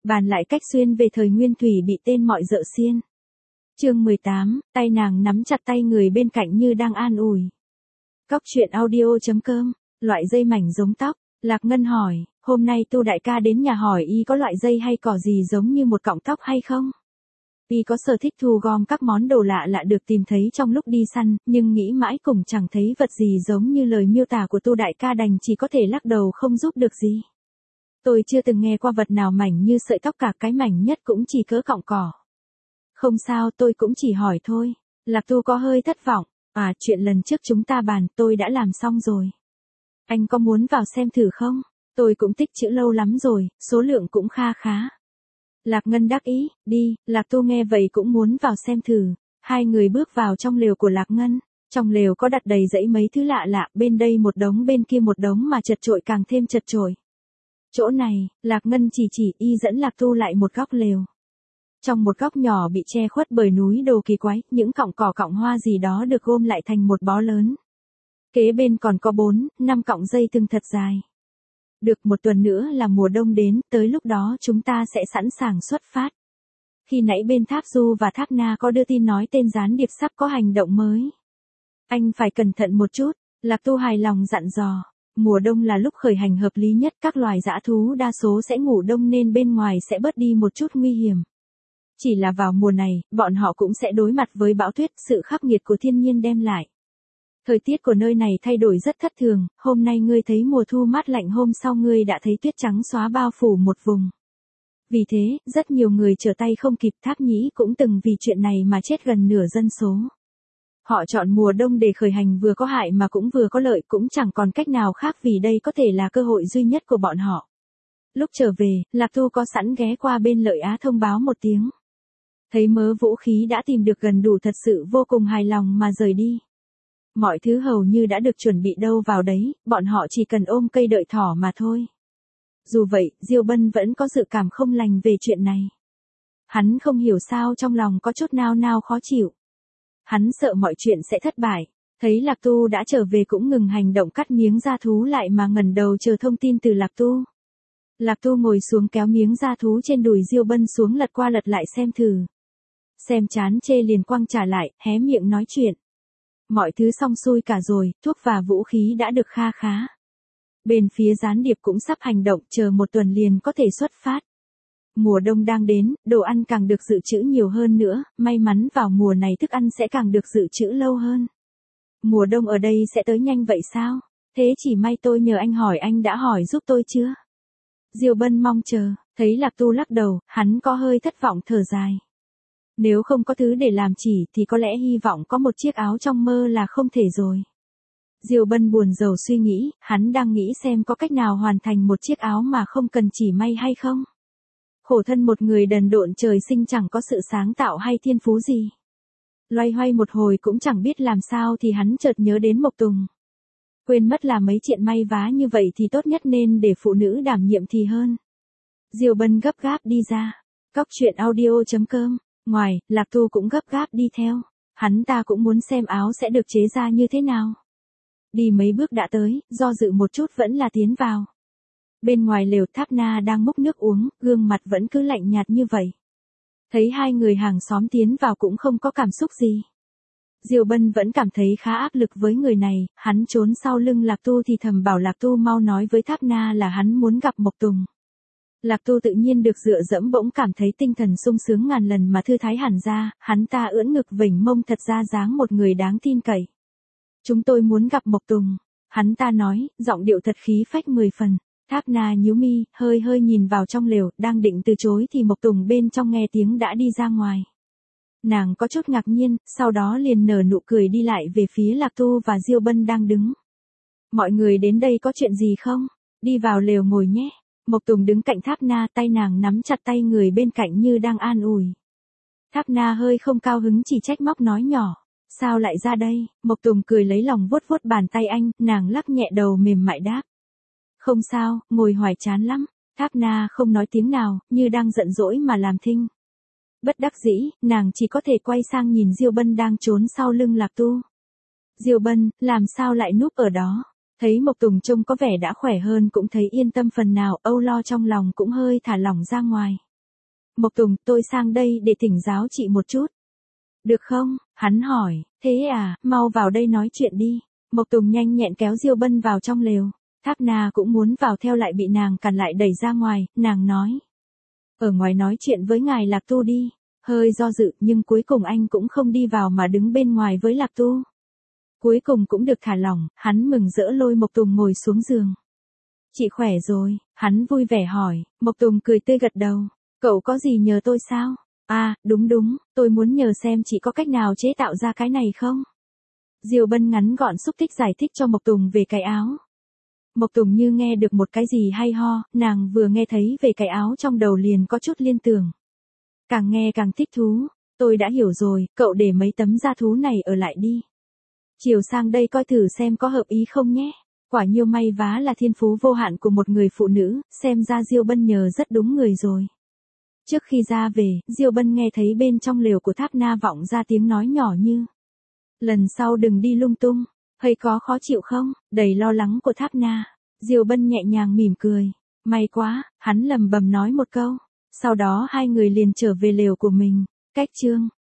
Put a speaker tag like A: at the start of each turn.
A: Bàn lại cách xuyên về thời Nguyên Thủy bị tên mọi dợ xiên. Chương 18, tay nàng nắm chặt tay người bên cạnh như đang an ủi. Cóc truyện audio.com, loại dây mảnh giống tóc. Lạc Ngân hỏi, hôm nay Tu đại ca đến nhà hỏi y có loại dây hay cỏ gì giống như một cọng tóc hay không? Y có sở thích thu gom các món đồ lạ lạ được tìm thấy trong lúc đi săn, nhưng nghĩ mãi cũng chẳng thấy vật gì giống như lời miêu tả của Tu đại ca, đành chỉ có thể lắc đầu không giúp được gì. Tôi chưa từng nghe qua vật nào mảnh như sợi tóc, cả cái mảnh nhất cũng chỉ cỡ cọng cỏ. Không sao, tôi cũng chỉ hỏi thôi. Lạc Tu có hơi thất vọng. Chuyện lần trước chúng ta bàn tôi đã làm xong rồi. Anh có muốn vào xem thử không? Tôi cũng tích trữ lâu lắm rồi, số lượng cũng kha khá. Lạc Ngân đắc ý, đi. Lạc Tu nghe vậy cũng muốn vào xem thử. Hai người bước vào trong lều của Lạc Ngân. Trong lều có đặt đầy dãy mấy thứ lạ lạ, bên đây một đống bên kia một đống mà chật chội càng thêm chật chội. Chỗ này, Lạc Ngân chỉ y dẫn Lạc Tu lại một góc lều. Trong một góc nhỏ bị che khuất bởi núi đồ kỳ quái, những cọng cỏ cọng hoa gì đó được gom lại thành một bó lớn. Kế bên còn có 4-5 cọng dây thừng thật dài. Được một tuần nữa là mùa đông đến, tới lúc đó chúng ta sẽ sẵn sàng xuất phát. Khi nãy bên Tháp Du và Tháp Na có đưa tin nói tên gián điệp sắp có hành động mới. Anh phải cẩn thận một chút, Lạc Tu hài lòng dặn dò. Mùa đông là lúc khởi hành hợp lý nhất, các loài dã thú đa số sẽ ngủ đông nên bên ngoài sẽ bớt đi một chút nguy hiểm. Chỉ là vào mùa này, bọn họ cũng sẽ đối mặt với bão tuyết, sự khắc nghiệt của thiên nhiên đem lại. Thời tiết của nơi này thay đổi rất thất thường, hôm nay ngươi thấy mùa thu mát lạnh, hôm sau ngươi đã thấy tuyết trắng xóa bao phủ một vùng. Vì thế, rất nhiều người trở tay không kịp. Tháp Nhĩ cũng từng vì chuyện này mà chết gần nửa dân số. Họ chọn mùa đông để khởi hành vừa có hại mà cũng vừa có lợi, cũng chẳng còn cách nào khác vì đây có thể là cơ hội duy nhất của bọn họ. Lúc trở về, Lạc Tu có sẵn ghé qua bên Lợi Á thông báo một tiếng. Thấy mớ vũ khí đã tìm được gần đủ, thật sự vô cùng hài lòng mà rời đi. Mọi thứ hầu như đã được chuẩn bị đâu vào đấy, bọn họ chỉ cần ôm cây đợi thỏ mà thôi. Dù vậy, Diêu Bân vẫn có dự cảm không lành về chuyện này. Hắn không hiểu sao trong lòng có chút nao nao khó chịu. Hắn sợ mọi chuyện sẽ thất bại. Thấy Lạc Tu đã trở về cũng ngừng hành động cắt miếng da thú lại mà ngẩng đầu chờ thông tin từ Lạc Tu. Lạc Tu ngồi xuống kéo miếng da thú trên đùi Diêu Bân xuống, lật qua lật lại xem thử. Xem chán chê liền quăng trả lại, hé miệng nói chuyện. Mọi thứ xong xuôi cả rồi, thuốc và vũ khí đã được kha khá. Bên phía gián điệp cũng sắp hành động, chờ một tuần liền có thể xuất phát. Mùa đông đang đến, đồ ăn càng được dự trữ nhiều hơn nữa, may mắn vào mùa này thức ăn sẽ càng được dự trữ lâu hơn. Mùa đông ở đây sẽ tới nhanh vậy sao? Thế chỉ may tôi nhờ anh hỏi, anh đã hỏi giúp tôi chưa? Diêu Bân mong chờ, thấy Lạc Tu lắc đầu, hắn có hơi thất vọng thở dài. Nếu không có thứ để làm chỉ thì có lẽ hy vọng có một chiếc áo trong mơ là không thể rồi. Diêu Bân buồn rầu suy nghĩ, hắn đang nghĩ xem có cách nào hoàn thành một chiếc áo mà không cần chỉ may hay không. Khổ thân một người đần độn trời sinh chẳng có sự sáng tạo hay thiên phú gì. Loay hoay một hồi cũng chẳng biết làm sao thì hắn chợt nhớ đến Mộc Tùng. Quên mất là mấy chuyện may vá như vậy thì tốt nhất nên để phụ nữ đảm nhiệm thì hơn. Diêu Bân gấp gáp đi ra. Cóc truyện audio.com. Ngoài, Lạc Tu cũng gấp gáp đi theo. Hắn ta cũng muốn xem áo sẽ được chế ra như thế nào. Đi mấy bước đã tới, do dự một chút vẫn là tiến vào. Bên ngoài lều Tháp Na đang múc nước uống, gương mặt vẫn cứ lạnh nhạt như vậy. Thấy hai người hàng xóm tiến vào cũng không có cảm xúc gì. Diêu Bân vẫn cảm thấy khá áp lực với người này, hắn trốn sau lưng Lạc Tu thì thầm bảo Lạc Tu mau nói với Tháp Na là hắn muốn gặp Mộc Tùng. Lạc Tu tự nhiên được dựa dẫm bỗng cảm thấy tinh thần sung sướng ngàn lần mà thư thái hẳn ra, hắn ta ưỡn ngực vểnh mông thật ra dáng một người đáng tin cậy. Chúng tôi muốn gặp Mộc Tùng, hắn ta nói, giọng điệu thật khí phách 10 phần. Tháp Na nhíu mi, hơi nhìn vào trong lều, đang định từ chối thì Mộc Tùng bên trong nghe tiếng đã đi ra ngoài. Nàng có chút ngạc nhiên, sau đó liền nở nụ cười đi lại về phía Lạc Tu và Diêu Bân đang đứng. Mọi người đến đây có chuyện gì không? Đi vào lều ngồi nhé. Mộc Tùng đứng cạnh Tháp Na, tay nàng nắm chặt tay người bên cạnh như đang an ủi. Tháp Na hơi không cao hứng chỉ trách móc nói nhỏ. Sao lại ra đây? Mộc Tùng cười lấy lòng vuốt vuốt bàn tay anh, nàng lắc nhẹ đầu mềm mại đáp. Không sao, ngồi hoài chán lắm. Tháp Na không nói tiếng nào, như đang giận dỗi mà làm thinh. Bất đắc dĩ, nàng chỉ có thể quay sang nhìn Diêu Bân đang trốn sau lưng Lạc Tu. Diêu Bân, làm sao lại núp ở đó? Thấy Mộc Tùng trông có vẻ đã khỏe hơn cũng thấy yên tâm phần nào, âu lo trong lòng cũng hơi thả lỏng ra ngoài. Mộc Tùng, tôi sang đây để thỉnh giáo chị một chút. Được không? Hắn hỏi, thế à, mau vào đây nói chuyện đi. Mộc Tùng nhanh nhẹn kéo Diêu Bân vào trong lều. Thác Na cũng muốn vào theo lại bị nàng cản lại đẩy ra ngoài, nàng nói. Ở ngoài nói chuyện với ngài Lạc Tu đi. Hơi do dự nhưng cuối cùng anh cũng không đi vào mà đứng bên ngoài với Lạc Tu. Cuối cùng cũng được thả lỏng, hắn mừng rỡ lôi Mộc Tùng ngồi xuống giường. Chị khỏe rồi, hắn vui vẻ hỏi, Mộc Tùng cười tươi gật đầu. Cậu có gì nhờ tôi sao? À, đúng, tôi muốn nhờ xem chị có cách nào chế tạo ra cái này không? Diêu Bân ngắn gọn xúc tích giải thích cho Mộc Tùng về cái áo. Mộc Tùng như nghe được một cái gì hay ho, nàng vừa nghe thấy về cái áo trong đầu liền có chút liên tưởng. Càng nghe càng thích thú, tôi đã hiểu rồi, cậu để mấy tấm da thú này ở lại đi. Chiều sang đây coi thử xem có hợp ý không nhé. Quả nhiêu may vá là thiên phú vô hạn của một người phụ nữ, xem ra Diêu Bân nhờ rất đúng người rồi. Trước khi ra về, Diêu Bân nghe thấy bên trong lều của Thác Na vọng ra tiếng nói nhỏ như. Lần sau đừng đi lung tung, hơi có khó chịu không? Đầy lo lắng của Thác Na. Diêu Bân nhẹ nhàng mỉm cười. May quá, hắn lầm bầm nói một câu. Sau đó hai người liền trở về lều của mình. Cách chương